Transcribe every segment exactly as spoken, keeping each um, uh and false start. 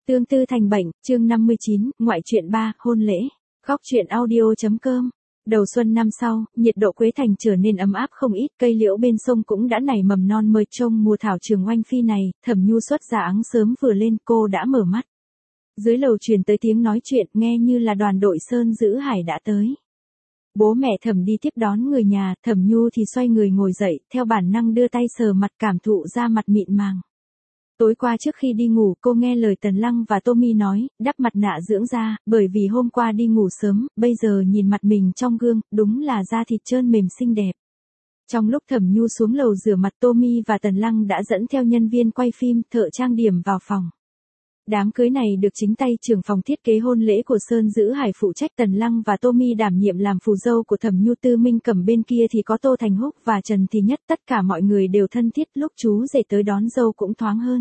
Tương tư thành bệnh, chương năm mươi chín, ngoại truyện ba, hôn lễ. Góc truyện audio.com. Đầu xuân năm sau, nhiệt độ Quế Thành trở nên ấm áp không ít, cây liễu bên sông cũng đã nảy mầm non mới trông mùa thảo trường oanh phi này, Thẩm Nhu xuất giá áng sớm vừa lên, cô đã mở mắt. Dưới lầu truyền tới tiếng nói chuyện, nghe như là đoàn đội Sơn Giữ Hải đã tới. Bố mẹ Thẩm đi tiếp đón người nhà, Thẩm Nhu thì xoay người ngồi dậy, theo bản năng đưa tay sờ mặt cảm thụ da mặt mịn màng. Tối qua trước khi đi ngủ, cô nghe lời Tần Lăng và Tommy nói, đắp mặt nạ dưỡng da, bởi vì hôm qua đi ngủ sớm, bây giờ nhìn mặt mình trong gương, đúng là da thịt trơn mềm xinh đẹp. Trong lúc Thẩm Nhu xuống lầu rửa mặt, Tommy và Tần Lăng đã dẫn theo nhân viên quay phim, thợ trang điểm vào phòng. Đám cưới này được chính tay trưởng phòng thiết kế hôn lễ của Sơn Giữ Hải phụ trách, Tần Lăng và Tommy đảm nhiệm làm phù dâu của Thẩm Nhu, Tư Minh Cẩm bên kia thì có Tô Thành Húc và Trần Thì Nhất, tất cả mọi người đều thân thiết, lúc chú rể tới đón dâu cũng thoáng hơn.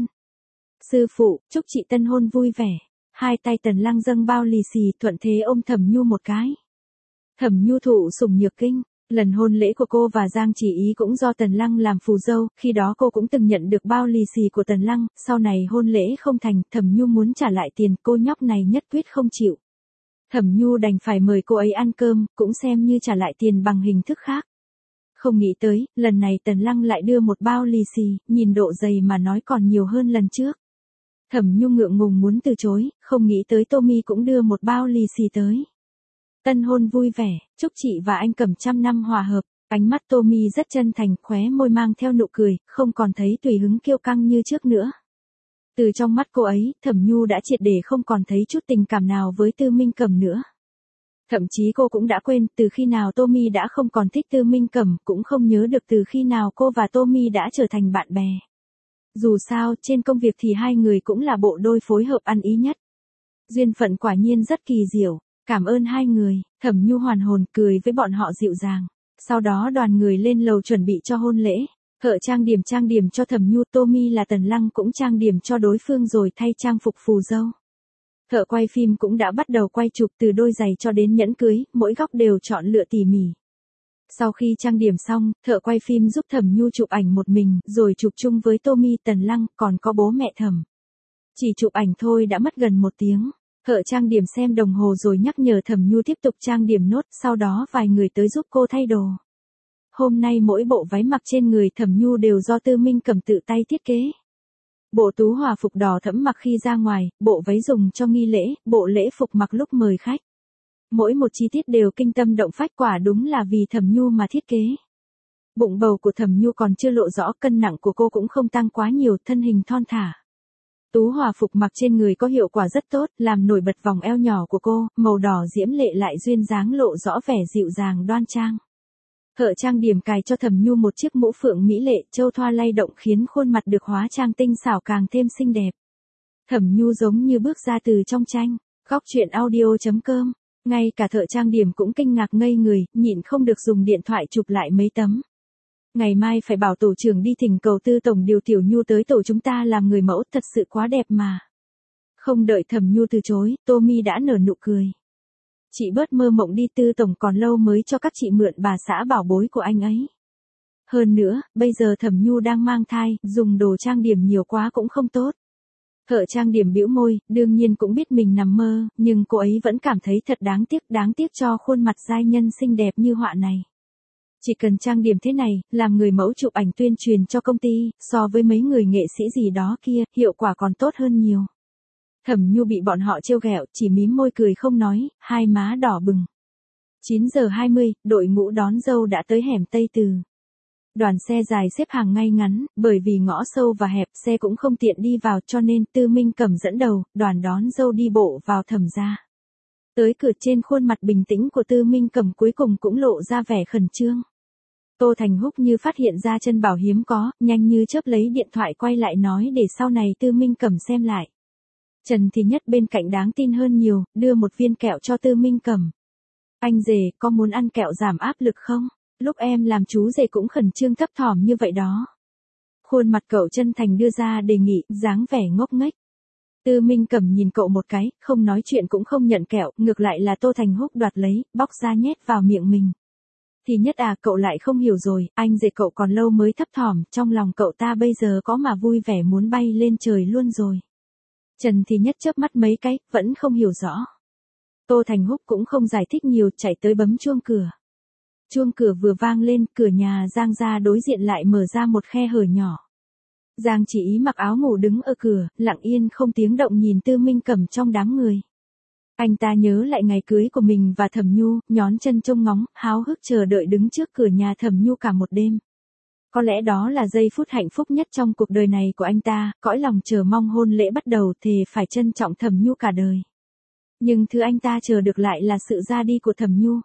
Sư phụ, chúc chị tân hôn vui vẻ. Hai tay Tần Lăng dâng bao lì xì, thuận thế ôm Thẩm Nhu một cái. Thẩm Nhu thụ sủng nhược kinh. Lần hôn lễ của cô và Giang Chỉ Ý cũng do Tần Lăng làm phù dâu, khi đó cô cũng từng nhận được bao lì xì của Tần Lăng, sau này hôn lễ không thành, Thẩm Nhu muốn trả lại tiền, cô nhóc này nhất quyết không chịu. Thẩm Nhu đành phải mời cô ấy ăn cơm, cũng xem như trả lại tiền bằng hình thức khác. Không nghĩ tới, lần này Tần Lăng lại đưa một bao lì xì, nhìn độ dày mà nói còn nhiều hơn lần trước. Thẩm Nhu ngượng ngùng muốn từ chối, không nghĩ tới Tommy cũng đưa một bao lì xì tới. Tân hôn vui vẻ, chúc chị và anh Cẩm trăm năm hòa hợp. Ánh mắt Tommy rất chân thành, khóe môi mang theo nụ cười, không còn thấy tùy hứng kiêu căng như trước nữa. Từ trong mắt cô ấy, Thẩm Nhu đã triệt để không còn thấy chút tình cảm nào với Tư Minh Cẩm nữa. Thậm chí cô cũng đã quên từ khi nào Tommy đã không còn thích Tư Minh Cẩm, cũng không nhớ được từ khi nào cô và Tommy đã trở thành bạn bè. Dù sao, trên công việc thì hai người cũng là bộ đôi phối hợp ăn ý nhất. Duyên phận quả nhiên rất kỳ diệu. Cảm ơn hai người, Thẩm Nhu hoàn hồn cười với bọn họ dịu dàng. Sau đó đoàn người lên lầu chuẩn bị cho hôn lễ. Thợ trang điểm trang điểm cho Thẩm Nhu, Tommy là Tần Lăng cũng trang điểm cho đối phương rồi thay trang phục phù dâu. Thợ quay phim cũng đã bắt đầu quay chụp từ đôi giày cho đến nhẫn cưới, mỗi góc đều chọn lựa tỉ mỉ. Sau khi trang điểm xong, thợ quay phim giúp Thẩm Nhu chụp ảnh một mình, rồi chụp chung với Tommy, Tần Lăng, còn có bố mẹ Thẩm. Chỉ chụp ảnh thôi đã mất gần một tiếng. Thợ trang điểm xem đồng hồ rồi nhắc nhở Thẩm Nhu tiếp tục trang điểm nốt, sau đó vài người tới giúp cô thay đồ. Hôm nay mỗi bộ váy mặc trên người Thẩm Nhu đều do Tư Minh Cẩm tự tay thiết kế. Bộ tú hòa phục đỏ thẫm mặc khi ra ngoài, bộ váy dùng cho nghi lễ, bộ lễ phục mặc lúc mời khách. Mỗi một chi tiết đều kinh tâm động phách, quả đúng là vì Thẩm Nhu mà thiết kế. Bụng bầu của Thẩm Nhu còn chưa lộ rõ, cân nặng của cô cũng không tăng quá nhiều, thân hình thon thả. Tú hòa phục mặc trên người có hiệu quả rất tốt, làm nổi bật vòng eo nhỏ của cô, màu đỏ diễm lệ lại duyên dáng lộ rõ vẻ dịu dàng đoan trang. Thợ trang điểm cài cho Thẩm Nhu một chiếc mũ phượng mỹ lệ, châu thoa lay động khiến khuôn mặt được hóa trang tinh xảo càng thêm xinh đẹp. Thẩm Nhu giống như bước ra từ trong tranh. Góc truyện audio.com. Ngay cả thợ trang điểm cũng kinh ngạc ngây người, nhịn không được dùng điện thoại chụp lại mấy tấm. Ngày mai phải bảo tổ trưởng đi thỉnh cầu Tư tổng điều Tiểu Nhu tới tổ chúng ta làm người mẫu, thật sự quá đẹp mà. Không đợi Thẩm Nhu từ chối, Tommy đã nở nụ cười. Chị bớt mơ mộng đi, Tư tổng còn lâu mới cho các chị mượn bà xã bảo bối của anh ấy. Hơn nữa, bây giờ Thẩm Nhu đang mang thai, dùng đồ trang điểm nhiều quá cũng không tốt. Thợ trang điểm bĩu môi, đương nhiên cũng biết mình nằm mơ, nhưng cô ấy vẫn cảm thấy thật đáng tiếc, đáng tiếc cho khuôn mặt giai nhân xinh đẹp như họa này. Chỉ cần trang điểm thế này, làm người mẫu chụp ảnh tuyên truyền cho công ty, so với mấy người nghệ sĩ gì đó kia, hiệu quả còn tốt hơn nhiều. Thẩm Nhu bị bọn họ trêu ghẹo, chỉ mím môi cười không nói, hai má đỏ bừng. chín giờ hai mươi, đội ngũ đón dâu đã tới hẻm Tây Từ. Đoàn xe dài xếp hàng ngay ngắn, bởi vì ngõ sâu và hẹp, xe cũng không tiện đi vào, cho nên Tư Minh Cẩm dẫn đầu, đoàn đón dâu đi bộ vào Thẩm gia. Tới cửa, trên khuôn mặt bình tĩnh của Tư Minh Cẩm cuối cùng cũng lộ ra vẻ khẩn trương. Tô Thành Húc như phát hiện ra chân bảo hiếm có, nhanh như chớp lấy điện thoại quay lại nói để sau này Tư Minh Cẩm xem lại. Trần Thì Nhất bên cạnh đáng tin hơn nhiều, đưa một viên kẹo cho Tư Minh Cẩm. Anh rể, có muốn ăn kẹo giảm áp lực không? Lúc em làm chú rể cũng khẩn trương thấp thỏm như vậy đó. Khuôn mặt cậu chân thành đưa ra đề nghị, dáng vẻ ngốc nghếch. Tư Minh Cẩm nhìn cậu một cái, không nói chuyện cũng không nhận kẹo, ngược lại là Tô Thành Húc đoạt lấy, bóc ra nhét vào miệng mình. Thì Nhất à, cậu lại không hiểu rồi, anh rể cậu còn lâu mới thấp thỏm, trong lòng cậu ta bây giờ có mà vui vẻ muốn bay lên trời luôn rồi. Trần Thì Nhất chớp mắt mấy cái, vẫn không hiểu rõ. Tô Thành Húc cũng không giải thích nhiều, chạy tới bấm chuông cửa. Chuông cửa vừa vang lên, cửa nhà Giang gia đối diện lại mở ra một khe hở nhỏ. Giang Chỉ Ý mặc áo ngủ đứng ở cửa, lặng yên không tiếng động nhìn Tư Minh Cẩm trong đám người. Anh ta nhớ lại ngày cưới của mình và Thẩm Nhu, nhón chân trông ngóng, háo hức chờ đợi đứng trước cửa nhà Thẩm Nhu cả một đêm. Có lẽ đó là giây phút hạnh phúc nhất trong cuộc đời này của anh ta, cõi lòng chờ mong hôn lễ bắt đầu thề phải trân trọng Thẩm Nhu cả đời. Nhưng thứ anh ta chờ được lại là sự ra đi của Thẩm Nhu.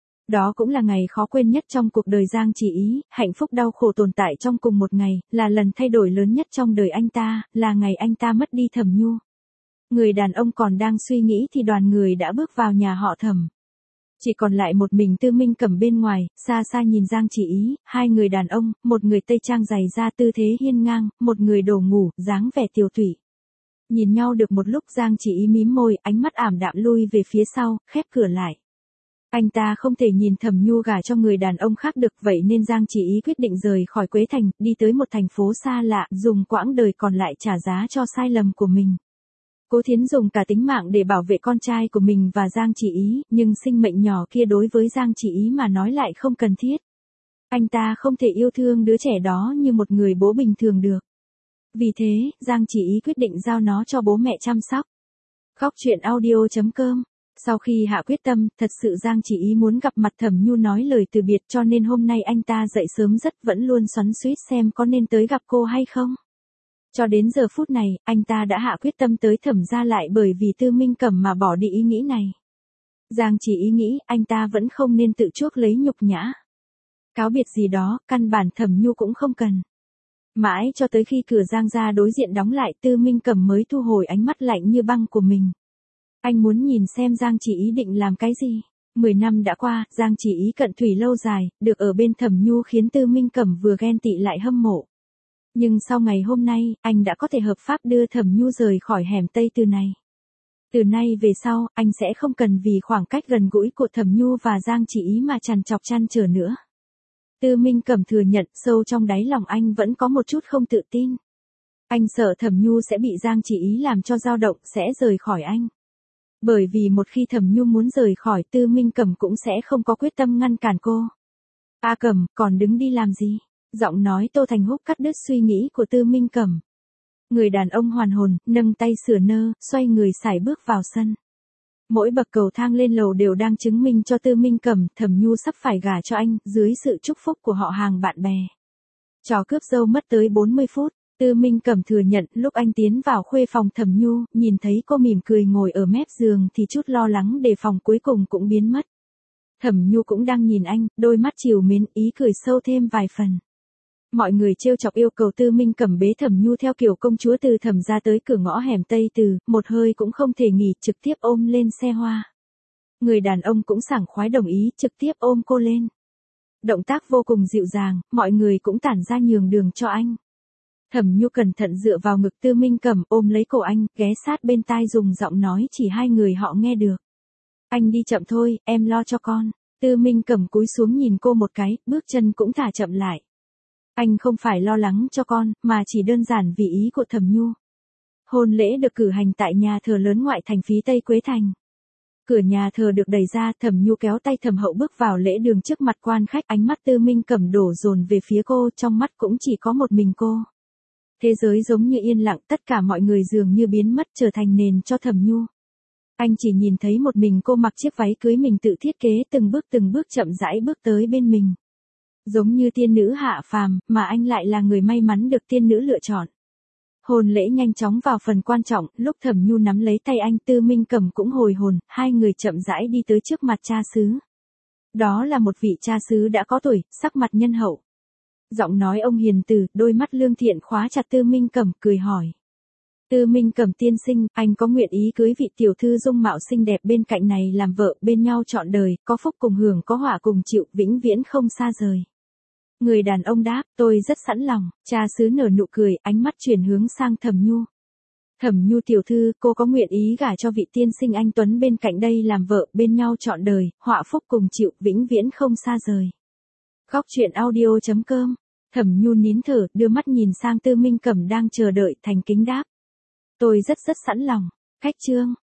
Đó cũng là ngày khó quên nhất trong cuộc đời Giang Chỉ Ý, hạnh phúc đau khổ tồn tại trong cùng một ngày, là lần thay đổi lớn nhất trong đời anh ta, là ngày anh ta mất đi Thẩm Nhu. Người đàn ông còn đang suy nghĩ thì đoàn người đã bước vào nhà họ Thẩm. Chỉ còn lại một mình Tư Minh Cẩm bên ngoài, xa xa nhìn Giang Chỉ Ý, hai người đàn ông, một người tây trang dày da tư thế hiên ngang, một người đồ ngủ, dáng vẻ tiều tụy. Nhìn nhau được một lúc Giang Chỉ Ý mím môi, ánh mắt ảm đạm lui về phía sau, khép cửa lại. Anh ta không thể nhìn Thẩm Nhu gả cho người đàn ông khác được, vậy nên Giang Chỉ Ý quyết định rời khỏi Quế Thành, đi tới một thành phố xa lạ, dùng quãng đời còn lại trả giá cho sai lầm của mình. Cố Thiến dùng cả tính mạng để bảo vệ con trai của mình và Giang Chỉ Ý, nhưng sinh mệnh nhỏ kia đối với Giang Chỉ Ý mà nói lại không cần thiết. Anh ta không thể yêu thương đứa trẻ đó như một người bố bình thường được. Vì thế, Giang Chỉ Ý quyết định giao nó cho bố mẹ chăm sóc. Góc truyện audio chấm com. Sau khi hạ quyết tâm, thật sự Giang Chỉ Ý muốn gặp mặt Thẩm Nhu nói lời từ biệt, cho nên hôm nay anh ta dậy sớm rất vẫn luôn xoắn xuýt xem có nên tới gặp cô hay không. Cho đến giờ phút này, anh ta đã hạ quyết tâm tới Thẩm gia lại bởi vì Tư Minh Cẩm mà bỏ đi ý nghĩ này. Giang Chỉ Ý nghĩ anh ta vẫn không nên tự chuốc lấy nhục nhã. Cáo biệt gì đó, căn bản Thẩm Nhu cũng không cần. Mãi cho tới khi cửa Giang gia đối diện đóng lại, Tư Minh Cẩm mới thu hồi ánh mắt lạnh như băng của mình. Anh muốn nhìn xem Giang Chỉ Ý định làm cái gì. Mười năm đã qua, Giang Chỉ Ý cận thủy lâu dài, được ở bên Thẩm Nhu khiến Tư Minh Cẩm vừa ghen tị lại hâm mộ. Nhưng sau ngày hôm nay, anh đã có thể hợp pháp đưa Thẩm Nhu rời khỏi hẻm Tây Từ này. Từ nay về sau, anh sẽ không cần vì khoảng cách gần gũi của Thẩm Nhu và Giang Chỉ Ý mà trằn trọc trăn trở nữa. Tư Minh Cẩm thừa nhận sâu trong đáy lòng anh vẫn có một chút không tự tin. Anh sợ Thẩm Nhu sẽ bị Giang Chỉ Ý làm cho dao động, sẽ rời khỏi anh. Bởi vì một khi Thẩm Nhu muốn rời khỏi, Tư Minh Cẩm cũng sẽ không có quyết tâm ngăn cản cô. A Cẩm, còn đứng đi làm gì? Giọng nói Tô Thành Húc cắt đứt suy nghĩ của Tư Minh Cẩm. Người đàn ông hoàn hồn, nâng tay sửa nơ, xoay người sải bước vào sân. Mỗi bậc cầu thang lên lầu đều đang chứng minh cho Tư Minh Cẩm, Thẩm Nhu sắp phải gả cho anh, dưới sự chúc phúc của họ hàng bạn bè. Trò cướp dâu mất tới bốn mươi phút, Tư Minh Cẩm thừa nhận lúc anh tiến vào khuê phòng Thẩm Nhu, nhìn thấy cô mỉm cười ngồi ở mép giường thì chút lo lắng đề phòng cuối cùng cũng biến mất. Thẩm Nhu cũng đang nhìn anh, đôi mắt trìu mến, ý cười sâu thêm vài phần. Mọi người trêu chọc yêu cầu Tư Minh Cẩm bế Thẩm Nhu theo kiểu công chúa từ Thẩm gia tới cửa ngõ hẻm Tây Từ, một hơi cũng không thể nghỉ, trực tiếp ôm lên xe hoa. Người đàn ông cũng sảng khoái đồng ý, trực tiếp ôm cô lên. Động tác vô cùng dịu dàng, mọi người cũng tản ra nhường đường cho anh. Thẩm Nhu cẩn thận dựa vào ngực Tư Minh Cẩm, ôm lấy cổ anh, ghé sát bên tai dùng giọng nói chỉ hai người họ nghe được. Anh đi chậm thôi, em lo cho con. Tư Minh Cẩm cúi xuống nhìn cô một cái, bước chân cũng thả chậm lại. Anh không phải lo lắng cho con, mà chỉ đơn giản vì ý của Thẩm Nhu. Hôn lễ được cử hành tại nhà thờ lớn ngoại thành phía Tây Quế Thành. Cửa nhà thờ được đẩy ra, Thẩm Nhu kéo tay Thẩm Hậu bước vào lễ đường trước mặt quan khách, ánh mắt Tư Minh Cẩm đổ dồn về phía cô, trong mắt cũng chỉ có một mình cô. Thế giới giống như yên lặng, tất cả mọi người dường như biến mất, trở thành nền cho Thẩm Nhu. Anh chỉ nhìn thấy một mình cô mặc chiếc váy cưới mình tự thiết kế, từng bước từng bước chậm rãi bước tới bên mình. Giống như tiên nữ hạ phàm, mà anh lại là người may mắn được tiên nữ lựa chọn. Hôn lễ nhanh chóng vào phần quan trọng, lúc Thẩm Nhu nắm lấy tay anh, Tư Minh Cẩm cũng hồi hồn, hai người chậm rãi đi tới trước mặt cha xứ. Đó là một vị cha xứ đã có tuổi, sắc mặt nhân hậu. Giọng nói ông hiền từ, đôi mắt lương thiện khóa chặt Tư Minh Cẩm, cười hỏi. Tư Minh Cẩm tiên sinh, anh có nguyện ý cưới vị tiểu thư dung mạo xinh đẹp bên cạnh này làm vợ, bên nhau trọn đời, có phúc cùng hưởng, có họa cùng chịu, vĩnh viễn không xa rời. Người đàn ông đáp, tôi rất sẵn lòng. Cha xứ nở nụ cười, ánh mắt chuyển hướng sang Thẩm Nhu. Thẩm Nhu tiểu thư, cô có nguyện ý gả cho vị tiên sinh anh tuấn bên cạnh đây làm vợ, bên nhau trọn đời, họa phúc cùng chịu, vĩnh viễn không xa rời. Góc truyện audio chấm com. Thẩm Nhu nín thở, đưa mắt nhìn sang Tư Minh Cẩm đang chờ đợi, thành kính đáp. Tôi rất rất sẵn lòng. Khách trương.